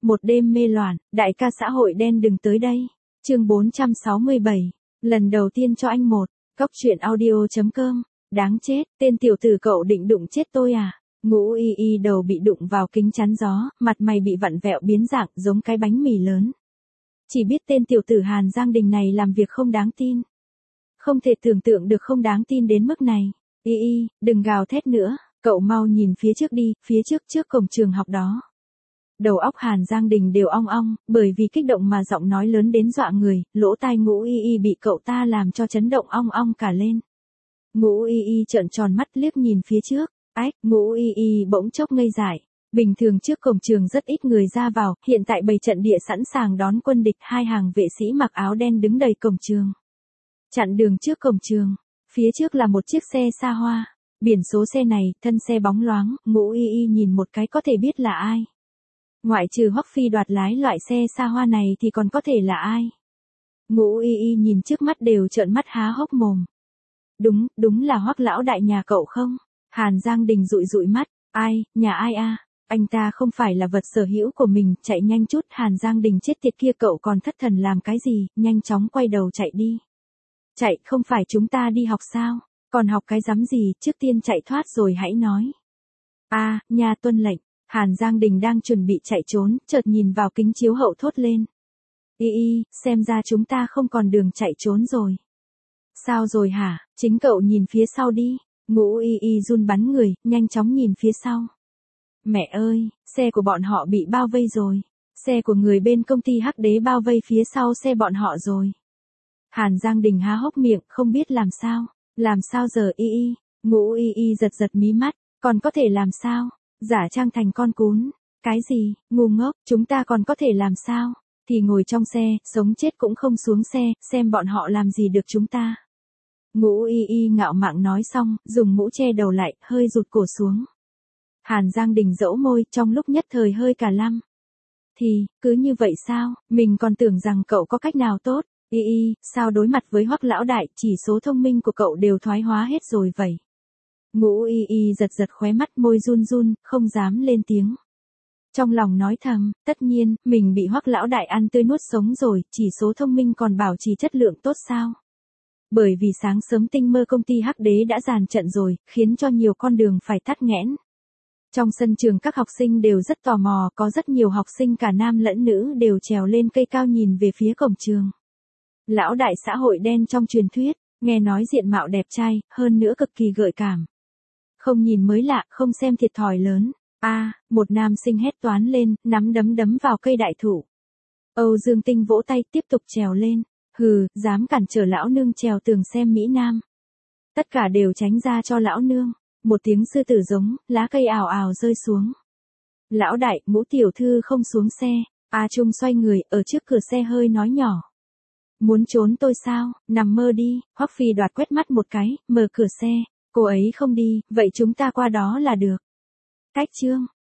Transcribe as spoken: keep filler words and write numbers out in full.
một đêm mê loạn, đại ca xã hội đen đừng tới đây. Chương bốn trăm sáu mươi bảy, lần đầu tiên cho anh một, cóc truyện audio chấm com, đáng chết, tên tiểu tử cậu định đụng chết tôi à? Ngũ y y đầu bị đụng vào kính chắn gió, mặt mày bị vặn vẹo biến dạng giống cái bánh mì lớn. Chỉ biết tên tiểu tử Hàn Giang Đình này làm việc không đáng tin. Không thể tưởng tượng được không đáng tin đến mức này. Y y, đừng gào thét nữa, cậu mau nhìn phía trước đi, phía trước trước cổng trường học đó. Đầu óc Hàn Giang Đình đều ong ong, bởi vì kích động mà giọng nói lớn đến dọa người, lỗ tai Ngũ y y bị cậu ta làm cho chấn động ong ong cả lên. Ngũ y y trợn tròn mắt liếc nhìn phía trước, ách, Ngũ y y bỗng chốc ngây dại. Bình thường trước cổng trường rất ít người ra vào, hiện tại bày trận địa sẵn sàng đón quân địch, hai hàng vệ sĩ mặc áo đen đứng đầy cổng trường. Chặn đường trước cổng trường, phía trước là một chiếc xe xa hoa, biển số xe này, thân xe bóng loáng, Ngũ y y nhìn một cái có thể biết là ai. Ngoại trừ Hoắc Phi Đoạt lái loại xe xa hoa này thì còn có thể là ai. Ngũ y y nhìn trước mắt đều trợn mắt há hốc mồm. Đúng, đúng là Hoắc lão đại nhà cậu không? Hàn Giang Đình dụi dụi mắt, ai, nhà ai a? Anh ta không phải là vật sở hữu của mình, chạy nhanh chút. Hàn Giang Đình chết tiệt kia, cậu còn thất thần làm cái gì, nhanh chóng quay đầu chạy đi. Chạy, không phải chúng ta đi học sao? Còn học cái rắm gì, trước tiên chạy thoát rồi hãy nói. A, nhà tuân lệnh. Hàn Giang Đình đang chuẩn bị chạy trốn, chợt nhìn vào kính chiếu hậu thốt lên. Y y, xem ra chúng ta không còn đường chạy trốn rồi. Sao rồi hả, chính cậu nhìn phía sau đi. Ngũ y y run bắn người, nhanh chóng nhìn phía sau. Mẹ ơi, xe của bọn họ bị bao vây rồi. Xe của người bên công ty Hắc Đế bao vây phía sau xe bọn họ rồi. Hàn Giang Đình há hốc miệng, không biết làm sao. Làm sao giờ y y? Ngũ y y giật giật mí mắt, còn có thể làm sao? Giả trang thành con cún. Cái gì, ngu ngốc, chúng ta còn có thể làm sao? Thì ngồi trong xe, sống chết cũng không xuống xe, xem bọn họ làm gì được chúng ta. Ngũ y y ngạo mạn nói xong, dùng mũ che đầu lại, hơi rụt cổ xuống. Hàn Giang Đình dẫu môi, trong lúc nhất thời hơi cả lăm. Thì, cứ như vậy sao, mình còn tưởng rằng cậu có cách nào tốt. Y y, sao đối mặt với Hoắc lão đại, chỉ số thông minh của cậu đều thoái hóa hết rồi vậy. Ngũ y y giật giật khóe mắt, môi run run, không dám lên tiếng. Trong lòng nói thầm, tất nhiên, mình bị Hoắc lão đại ăn tươi nuốt sống rồi, chỉ số thông minh còn bảo trì chất lượng tốt sao. Bởi vì sáng sớm tinh mơ công ty Hắc Đế đã dàn trận rồi, khiến cho nhiều con đường phải tắc nghẽn. Trong sân trường các học sinh đều rất tò mò, có rất nhiều học sinh cả nam lẫn nữ đều trèo lên cây cao nhìn về phía cổng trường. Lão đại xã hội đen trong truyền thuyết, nghe nói diện mạo đẹp trai, hơn nữa cực kỳ gợi cảm. Không nhìn mới lạ, không xem thiệt thòi lớn. A, à, một nam sinh hét toán lên, nắm đấm đấm vào cây đại thụ. Âu Dương Tinh vỗ tay tiếp tục trèo lên. Hừ, dám cản trở lão nương trèo tường xem Mỹ Nam. Tất cả đều tránh ra cho lão nương. Một tiếng sư tử giống, lá cây ào ào rơi xuống. Lão đại, Ngũ tiểu thư không xuống xe. A Trung xoay người, ở trước cửa xe hơi nói nhỏ. Muốn trốn tôi sao, nằm mơ đi. Hoắc Phi Đoạt quét mắt một cái, mở cửa xe. Cô ấy không đi, vậy chúng ta qua đó là được. Cách chương.